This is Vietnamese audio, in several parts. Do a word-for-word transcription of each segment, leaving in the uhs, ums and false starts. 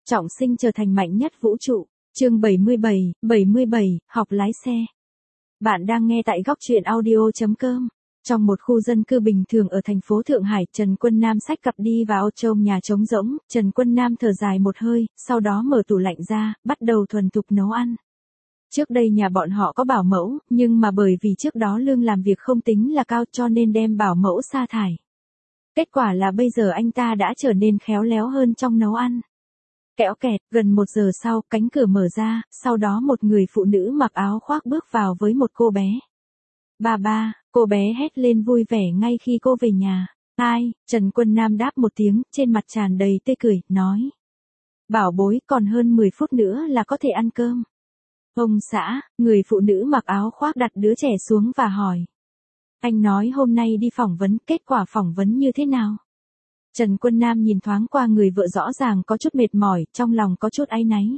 Trọng sinh trở thành mạnh nhất vũ trụ. Chương bảy mươi bảy, bảy mươi bảy, học lái xe. Bạn đang nghe tại góc truyện audio chấm com. Trong một khu dân cư bình thường ở thành phố Thượng Hải, Trần Quân Nam xách cặp đi vào trong nhà trống rỗng. Trần Quân Nam thở dài một hơi, sau đó mở tủ lạnh ra, bắt đầu thuần thục nấu ăn. Trước đây nhà bọn họ có bảo mẫu, nhưng mà bởi vì trước đó lương làm việc không tính là cao cho nên đem bảo mẫu sa thải. Kết quả là bây giờ anh ta đã trở nên khéo léo hơn trong nấu ăn. Kẽo kẹt, gần một giờ sau, cánh cửa mở ra, sau đó một người phụ nữ mặc áo khoác bước vào với một cô bé. Ba ba, cô bé hét lên vui vẻ ngay khi cô về nhà. Ai? Trần Quân Nam đáp một tiếng, trên mặt tràn đầy tươi cười, nói. Bảo bối, còn hơn mười phút nữa là có thể ăn cơm. Ông xã, người phụ nữ mặc áo khoác đặt đứa trẻ xuống và hỏi. Anh nói hôm nay đi phỏng vấn, kết quả phỏng vấn như thế nào? Trần Quân Nam nhìn thoáng qua người vợ rõ ràng có chút mệt mỏi, trong lòng có chút áy náy.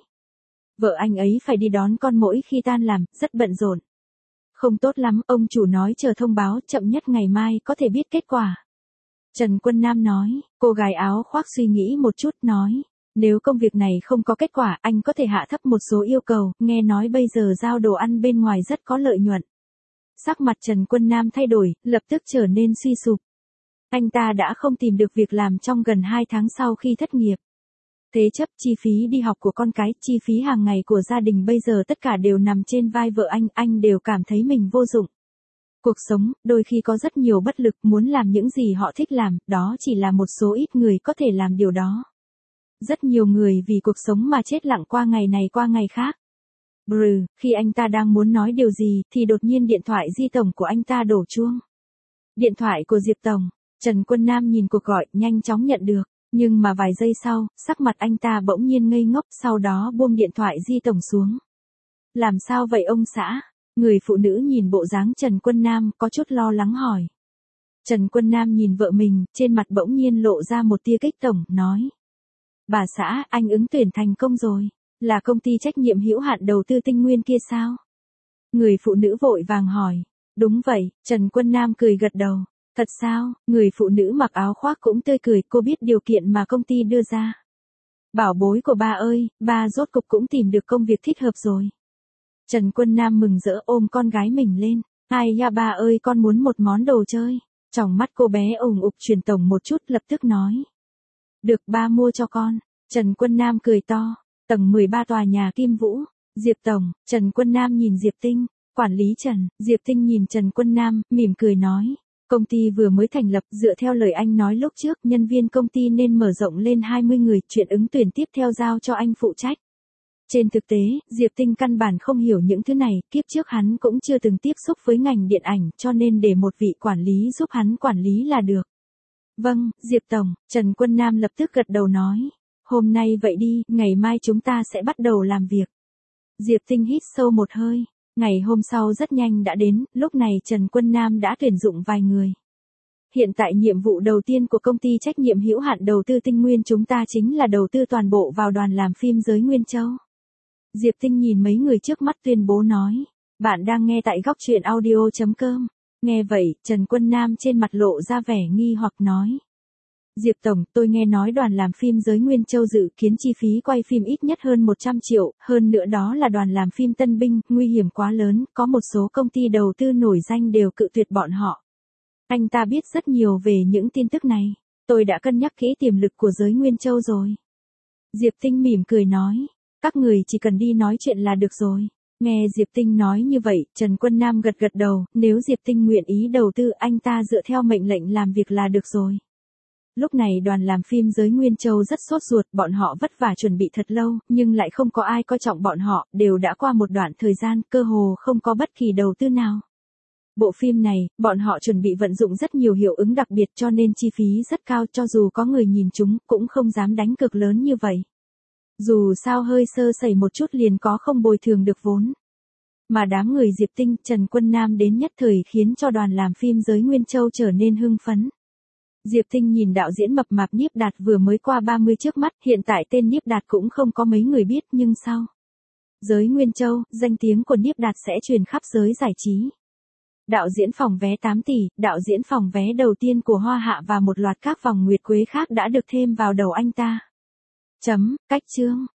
Vợ anh ấy phải đi đón con mỗi khi tan làm, rất bận rộn. Không tốt lắm, ông chủ nói chờ thông báo, chậm nhất ngày mai có thể biết kết quả. Trần Quân Nam nói, cô gái áo khoác suy nghĩ một chút, nói. Nếu công việc này không có kết quả, anh có thể hạ thấp một số yêu cầu, nghe nói bây giờ giao đồ ăn bên ngoài rất có lợi nhuận. Sắc mặt Trần Quân Nam thay đổi, lập tức trở nên suy sụp. Anh ta đã không tìm được việc làm trong gần hai tháng sau khi thất nghiệp. Thế chấp chi phí đi học của con cái, chi phí hàng ngày của gia đình bây giờ tất cả đều nằm trên vai vợ anh, anh đều cảm thấy mình vô dụng. Cuộc sống, đôi khi có rất nhiều bất lực, muốn làm những gì họ thích làm, đó chỉ là một số ít người có thể làm điều đó. Rất nhiều người vì cuộc sống mà chết lặng qua ngày này qua ngày khác. Brr, khi anh ta đang muốn nói điều gì, thì đột nhiên điện thoại di động của anh ta đổ chuông. Điện thoại của Diệp Tổng. Trần Quân Nam nhìn cuộc gọi, nhanh chóng nhận được, nhưng mà vài giây sau, sắc mặt anh ta bỗng nhiên ngây ngốc, sau đó buông điện thoại di động xuống. Làm sao vậy ông xã? Người phụ nữ nhìn bộ dáng Trần Quân Nam, có chút lo lắng hỏi. Trần Quân Nam nhìn vợ mình, trên mặt bỗng nhiên lộ ra một tia kích động, nói. Bà xã, anh ứng tuyển thành công rồi, là công ty trách nhiệm hữu hạn đầu tư Tinh Nguyên kia sao? Người phụ nữ vội vàng hỏi. Đúng vậy, Trần Quân Nam cười gật đầu. Thật sao? Người phụ nữ mặc áo khoác cũng tươi cười, cô biết điều kiện mà công ty đưa ra. Bảo bối của ba ơi, ba rốt cục cũng tìm được công việc thích hợp rồi. Trần Quân Nam mừng rỡ ôm con gái mình lên. Ai ya ba ơi, con muốn một món đồ chơi. Trong mắt cô bé ủng ục truyền tổng một chút, lập tức nói. Được, ba mua cho con. Trần Quân Nam cười to. Tầng mười ba tòa nhà Kim Vũ. Diệp Tổng. Trần Quân Nam nhìn Diệp Tinh. Quản lý Trần. Diệp Tinh nhìn Trần Quân Nam, mỉm cười nói. Công ty vừa mới thành lập, dựa theo lời anh nói lúc trước, nhân viên công ty nên mở rộng lên hai mươi người, chuyện ứng tuyển tiếp theo giao cho anh phụ trách. Trên thực tế, Diệp Tinh căn bản không hiểu những thứ này, kiếp trước hắn cũng chưa từng tiếp xúc với ngành điện ảnh, cho nên để một vị quản lý giúp hắn quản lý là được. Vâng, Diệp Tổng, Trần Quân Nam lập tức gật đầu nói. Hôm nay vậy đi, ngày mai chúng ta sẽ bắt đầu làm việc. Diệp Tinh hít sâu một hơi. Ngày hôm sau rất nhanh đã đến, lúc này Trần Quân Nam đã tuyển dụng vài người. Hiện tại nhiệm vụ đầu tiên của công ty trách nhiệm hữu hạn đầu tư Tinh Nguyên chúng ta chính là đầu tư toàn bộ vào đoàn làm phim giới Nguyên Châu. Diệp Tinh nhìn mấy người trước mắt tuyên bố nói. Bạn đang nghe tại góc truyện audio chấm com. Nghe vậy, Trần Quân Nam trên mặt lộ ra vẻ nghi hoặc nói. Diệp Tổng, tôi nghe nói đoàn làm phim giới Nguyên Châu dự kiến chi phí quay phim ít nhất hơn một trăm triệu, hơn nữa đó là đoàn làm phim tân binh, nguy hiểm quá lớn, có một số công ty đầu tư nổi danh đều cự tuyệt bọn họ. Anh ta biết rất nhiều về những tin tức này, tôi đã cân nhắc kỹ tiềm lực của giới Nguyên Châu rồi. Diệp Tinh mỉm cười nói, các người chỉ cần đi nói chuyện là được rồi. Nghe Diệp Tinh nói như vậy, Trần Quân Nam gật gật đầu, nếu Diệp Tinh nguyện ý đầu tư anh ta dựa theo mệnh lệnh làm việc là được rồi. Lúc này đoàn làm phim giới Nguyên Châu rất sốt ruột, bọn họ vất vả chuẩn bị thật lâu, nhưng lại không có ai coi trọng bọn họ, đều đã qua một đoạn thời gian, cơ hồ không có bất kỳ đầu tư nào. Bộ phim này, bọn họ chuẩn bị vận dụng rất nhiều hiệu ứng đặc biệt cho nên chi phí rất cao, cho dù có người nhìn chúng, cũng không dám đánh cược lớn như vậy. Dù sao hơi sơ sẩy một chút liền có không bồi thường được vốn. Mà đám người Diệp Tinh, Trần Quân Nam đến nhất thời khiến cho đoàn làm phim giới Nguyên Châu trở nên hưng phấn. Diệp Tinh nhìn đạo diễn mập mạp Nhiếp Đạt vừa mới qua ba mươi trước mắt, hiện tại tên Nhiếp Đạt cũng không có mấy người biết, nhưng sau giới Nguyên Châu, danh tiếng của Nhiếp Đạt sẽ truyền khắp giới giải trí. Đạo diễn phòng vé tám tỷ, đạo diễn phòng vé đầu tiên của Hoa Hạ và một loạt các vòng nguyệt quế khác đã được thêm vào đầu anh ta. Chấm, cách chương.